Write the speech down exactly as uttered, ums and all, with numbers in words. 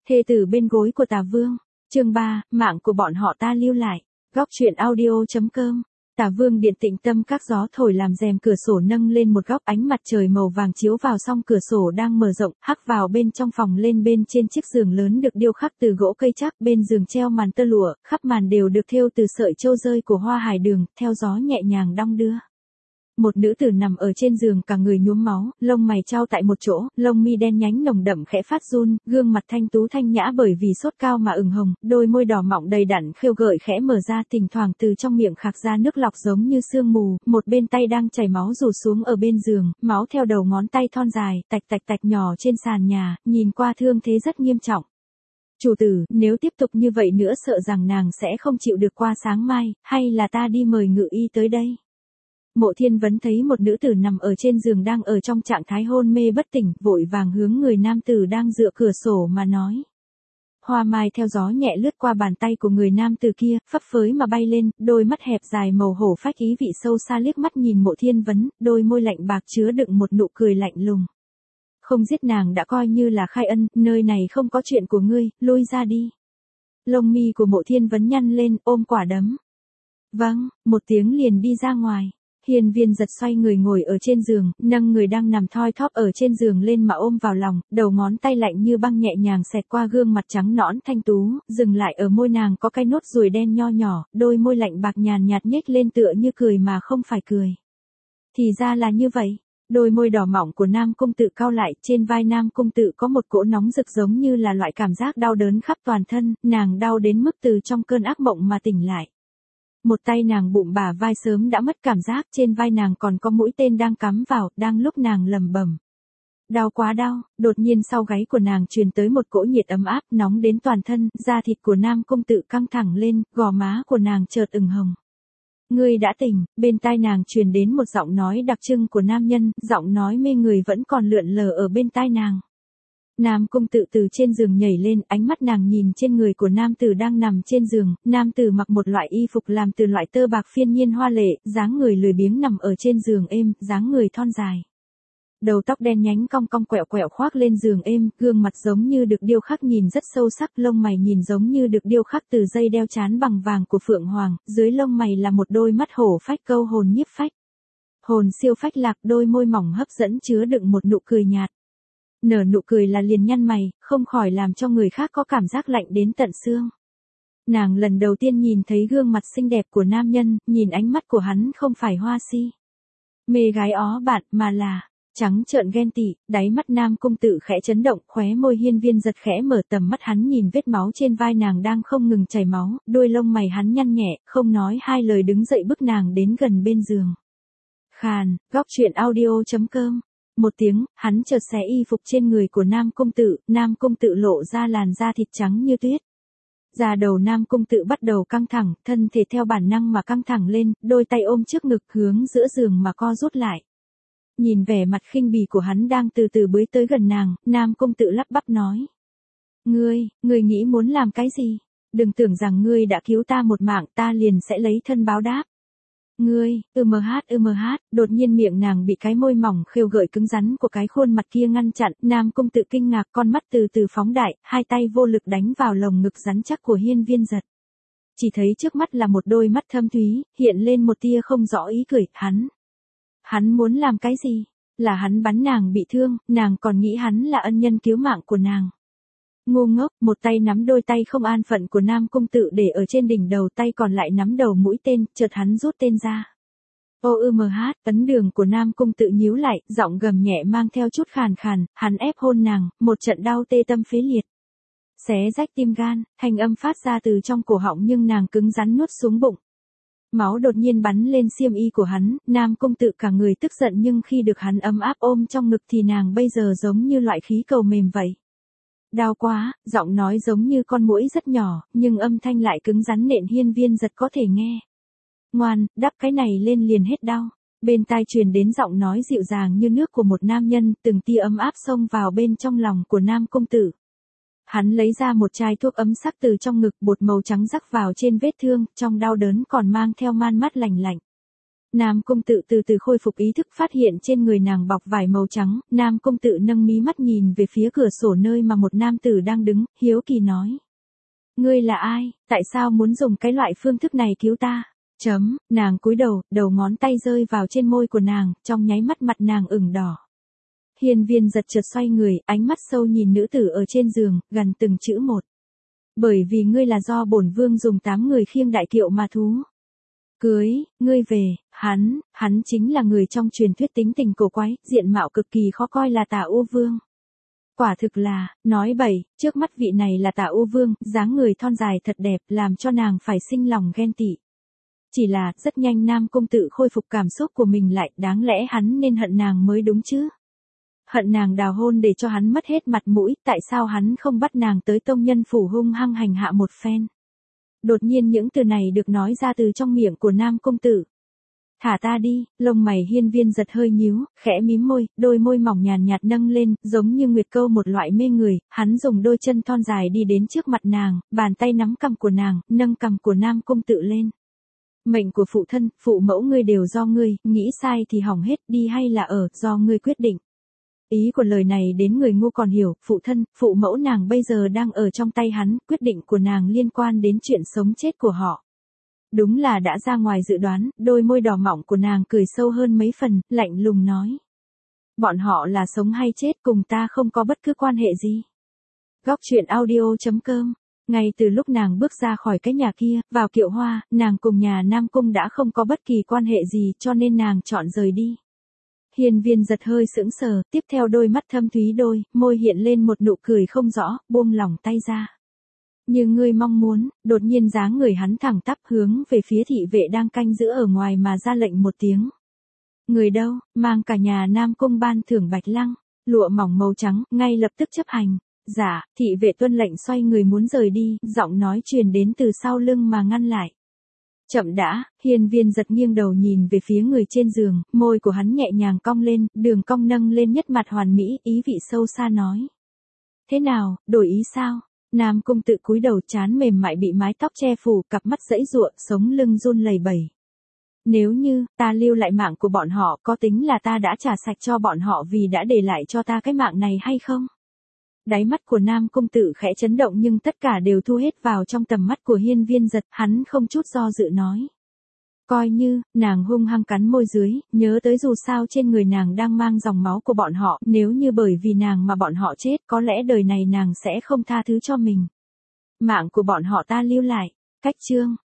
Thê tử bên gối của Tả Vương. Chương ba, mạng của bọn họ ta lưu lại. Góc truyện audio.com. Tả Vương điện tĩnh tâm các gió thổi làm rèm cửa sổ nâng lên một góc, ánh mặt trời màu vàng chiếu vào, song cửa sổ đang mở rộng, hắt vào bên trong phòng. Lên bên trên chiếc giường lớn được điêu khắc từ gỗ cây trắc, bên giường treo màn tơ lụa, khắp màn đều được thêu từ sợi châu rơi của hoa hải đường, theo gió nhẹ nhàng đong đưa. Một nữ tử nằm ở trên giường, cả người nhuốm máu, lông mày trao tại một chỗ, lông mi đen nhánh nồng đậm khẽ phát run, gương mặt thanh tú thanh nhã bởi vì sốt cao mà ửng hồng, đôi môi đỏ mọng đầy đặn khêu gợi khẽ mở ra, thỉnh thoảng từ trong miệng khạc ra nước lọc giống như sương mù, một bên tay đang chảy máu rủ xuống ở bên giường, máu theo đầu ngón tay thon dài, tạch tạch tạch nhỏ trên sàn nhà, nhìn qua thương thế rất nghiêm trọng. Chủ tử, nếu tiếp tục như vậy nữa sợ rằng nàng sẽ không chịu được qua sáng mai, hay là ta đi mời ngự y tới đây? Mộ Thiên Vấn thấy một nữ tử nằm ở trên giường đang ở trong trạng thái hôn mê bất tỉnh, vội vàng hướng người nam tử đang dựa cửa sổ mà nói. Hoa mai theo gió nhẹ lướt qua bàn tay của người nam tử kia, phấp phới mà bay lên, đôi mắt hẹp dài màu hổ phách ý vị sâu xa liếc mắt nhìn Mộ Thiên Vấn, đôi môi lạnh bạc chứa đựng một nụ cười lạnh lùng. Không giết nàng đã coi như là khai ân, nơi này không có chuyện của ngươi, lui ra đi. Lông mi của Mộ Thiên Vấn nhăn lên, ôm quả đấm. Vâng, một tiếng liền đi ra ngoài. Hiên Viên Giật xoay người ngồi ở trên giường, nâng người đang nằm thoi thóp ở trên giường lên mà ôm vào lòng, đầu ngón tay lạnh như băng nhẹ nhàng xẹt qua gương mặt trắng nõn thanh tú, dừng lại ở môi nàng có cái nốt ruồi đen nho nhỏ, đôi môi lạnh bạc nhàn nhạt nhếch lên tựa như cười mà không phải cười. Thì ra là như vậy. Đôi môi đỏ mọng của Nam Cung Tự cau lại, trên vai Nam Cung Tự có một cỗ nóng rực giống như là loại cảm giác đau đớn khắp toàn thân, nàng đau đến mức từ trong cơn ác mộng mà tỉnh lại. Một tay nàng bụng bả vai sớm đã mất cảm giác, trên vai nàng còn có mũi tên đang cắm vào, đang lúc nàng lẩm bẩm. Đau quá đau, đột nhiên sau gáy của nàng truyền tới một cỗ nhiệt ấm áp, nóng đến toàn thân, da thịt của Nam Cung Tự căng thẳng lên, gò má của nàng chợt ửng hồng. Ngươi đã tỉnh, bên tai nàng truyền đến một giọng nói đặc trưng của nam nhân, giọng nói mê người vẫn còn lượn lờ ở bên tai nàng. Nam Cung Tự từ trên giường nhảy lên, ánh mắt nàng nhìn trên người của nam tử đang nằm trên giường, nam tử mặc một loại y phục làm từ loại tơ bạc phiên nhiên hoa lệ, dáng người lười biếng nằm ở trên giường êm, dáng người thon dài. Đầu tóc đen nhánh cong cong quẹo quẹo khoác lên giường êm, gương mặt giống như được điêu khắc nhìn rất sâu sắc, lông mày nhìn giống như được điêu khắc từ dây đeo trán bằng vàng của Phượng Hoàng, dưới lông mày là một đôi mắt hổ phách câu hồn nhiếp phách. Hồn siêu phách lạc, đôi môi mỏng hấp dẫn chứa đựng một nụ cười nhạt. Nở nụ cười là liền nhăn mày, không khỏi làm cho người khác có cảm giác lạnh đến tận xương. Nàng lần đầu tiên nhìn thấy gương mặt xinh đẹp của nam nhân, nhìn ánh mắt của hắn không phải hoa si, mê gái ó bạn, mà là trắng trợn ghen tị. Đáy mắt Nam Cung Tự khẽ chấn động, khóe môi Hiên Viên Giật khẽ mở, tầm mắt hắn nhìn vết máu trên vai nàng đang không ngừng chảy máu, đôi lông mày hắn nhăn nhẹ, không nói hai lời đứng dậy bước nàng đến gần bên giường. Khàn, góc truyện audio.com. Một tiếng, hắn chợt xé y phục trên người của Nam Cung Tự, Nam Cung Tự lộ ra làn da thịt trắng như tuyết. Da đầu Nam Cung Tự bắt đầu căng thẳng, thân thể theo bản năng mà căng thẳng lên, đôi tay ôm trước ngực hướng giữa giường mà co rút lại. Nhìn vẻ mặt khinh bỉ của hắn đang từ từ bới tới gần nàng, Nam Cung Tự lắp bắp nói. Ngươi, ngươi nghĩ muốn làm cái gì? Đừng tưởng rằng ngươi đã cứu ta một mạng, ta liền sẽ lấy thân báo đáp. Ngươi, ừm hát ừm hát, đột nhiên miệng nàng bị cái môi mỏng khêu gợi cứng rắn của cái khuôn mặt kia ngăn chặn, Nam Cung Tự kinh ngạc, con mắt từ từ phóng đại, hai tay vô lực đánh vào lồng ngực rắn chắc của Hiên Viên Giật. Chỉ thấy trước mắt là một đôi mắt thâm thúy, hiện lên một tia không rõ ý cười, hắn. Hắn muốn làm cái gì? Là hắn bắn nàng bị thương, nàng còn nghĩ hắn là ân nhân cứu mạng của nàng. Ngu ngốc, một tay nắm đôi tay không an phận của Nam Cung Tự để ở trên đỉnh đầu, tay còn lại nắm đầu mũi tên, chợt hắn rút tên ra. Ô ừm hát, ấn đường của Nam Cung Tự nhíu lại, giọng gầm nhẹ mang theo chút khàn khàn, hắn ép hôn nàng, một trận đau tê tâm phế liệt. Xé rách tim gan, thanh âm phát ra từ trong cổ họng nhưng nàng cứng rắn nuốt xuống bụng. Máu đột nhiên bắn lên xiêm y của hắn, Nam Cung Tự cả người tức giận nhưng khi được hắn ấm áp ôm trong ngực thì nàng bây giờ giống như loại khí cầu mềm vậy. Đau quá, giọng nói giống như con muỗi rất nhỏ, nhưng âm thanh lại cứng rắn nện Hiên Viên Giật có thể nghe. Ngoan, đắp cái này lên liền hết đau. Bên tai truyền đến giọng nói dịu dàng như nước của một nam nhân, từng tia ấm áp xông vào bên trong lòng của Nam Cung Tự. Hắn lấy ra một chai thuốc ấm sắc từ trong ngực, bột màu trắng rắc vào trên vết thương, trong đau đớn còn mang theo man mát lạnh lạnh. Nam công tử từ từ khôi phục ý thức, phát hiện trên người nàng bọc vải màu trắng, Nam công tử nâng mí mắt nhìn về phía cửa sổ nơi mà một nam tử đang đứng, hiếu kỳ nói. Ngươi là ai, tại sao muốn dùng cái loại phương thức này cứu ta? Chấm, nàng cúi đầu, đầu ngón tay rơi vào trên môi của nàng, trong nháy mắt mặt nàng ửng đỏ. Hiên Viên giật chợt xoay người, ánh mắt sâu nhìn nữ tử ở trên giường, gần từng chữ một. Bởi vì ngươi là do bổn vương dùng tám người khiêng đại kiệu mà thú. Cưới, ngươi về, hắn, hắn chính là người trong truyền thuyết tính tình cổ quái, diện mạo cực kỳ khó coi là Tả U Vương. Quả thực là, nói bậy, trước mắt vị này là Tả U Vương, dáng người thon dài thật đẹp, làm cho nàng phải sinh lòng ghen tị. Chỉ là, rất nhanh Nam công tử khôi phục cảm xúc của mình lại, đáng lẽ hắn nên hận nàng mới đúng chứ. Hận nàng đào hôn để cho hắn mất hết mặt mũi, tại sao hắn không bắt nàng tới tông nhân phủ hung hăng hành hạ một phen. Đột nhiên những từ này được nói ra từ trong miệng của Nam công tử. Thả ta đi, lông mày Hiên Viên giật hơi nhíu, khẽ mím môi, đôi môi mỏng nhàn nhạt nâng lên, giống như nguyệt câu một loại mê người, hắn dùng đôi chân thon dài đi đến trước mặt nàng, bàn tay nắm cằm của nàng, nâng cằm của Nam công tử lên. Mệnh của phụ thân, phụ mẫu ngươi đều do ngươi, nghĩ sai thì hỏng hết, đi hay là ở, do ngươi quyết định. Ý của lời này đến người ngu còn hiểu, phụ thân, phụ mẫu nàng bây giờ đang ở trong tay hắn, quyết định của nàng liên quan đến chuyện sống chết của họ. Đúng là đã ra ngoài dự đoán, đôi môi đỏ mọng của nàng cười sâu hơn mấy phần, lạnh lùng nói. Bọn họ là sống hay chết cùng ta không có bất cứ quan hệ gì. Góc truyện audio chấm com. Ngay từ lúc nàng bước ra khỏi cái nhà kia, vào kiệu hoa, nàng cùng nhà Nam Cung đã không có bất kỳ quan hệ gì cho nên nàng chọn rời đi. Hiên Viên giật hơi sững sờ, tiếp theo đôi mắt thâm thúy đôi, môi hiện lên một nụ cười không rõ, buông lỏng tay ra. Như ngươi mong muốn, đột nhiên dáng người hắn thẳng tắp hướng về phía thị vệ đang canh giữ ở ngoài mà ra lệnh một tiếng. Người đâu, mang cả nhà Nam Cung ban thưởng bạch lăng, lụa mỏng màu trắng, ngay lập tức chấp hành. Dạ, thị vệ tuân lệnh xoay người muốn rời đi, giọng nói truyền đến từ sau lưng mà ngăn lại. Chậm đã, Hiên Viên giật nghiêng đầu nhìn về phía người trên giường, môi của hắn nhẹ nhàng cong lên, đường cong nâng lên nhất mặt hoàn mỹ, ý vị sâu xa nói. Thế nào, đổi ý sao? Nam Cung tự cúi đầu, trán mềm mại bị mái tóc che phủ, cặp mắt giãy giụa, sống lưng run lẩy bẩy. Nếu như, ta lưu lại mạng của bọn họ, có tính là ta đã trả sạch cho bọn họ vì đã để lại cho ta cái mạng này hay không? Đáy mắt của Nam Cung tự khẽ chấn động nhưng tất cả đều thu hết vào trong tầm mắt của Hiên Viên giật, hắn không chút do dự nói. Coi như, nàng hung hăng cắn môi dưới, nhớ tới dù sao trên người nàng đang mang dòng máu của bọn họ, nếu như bởi vì nàng mà bọn họ chết, có lẽ đời này nàng sẽ không tha thứ cho mình. Mạng của bọn họ ta lưu lại, cách chương.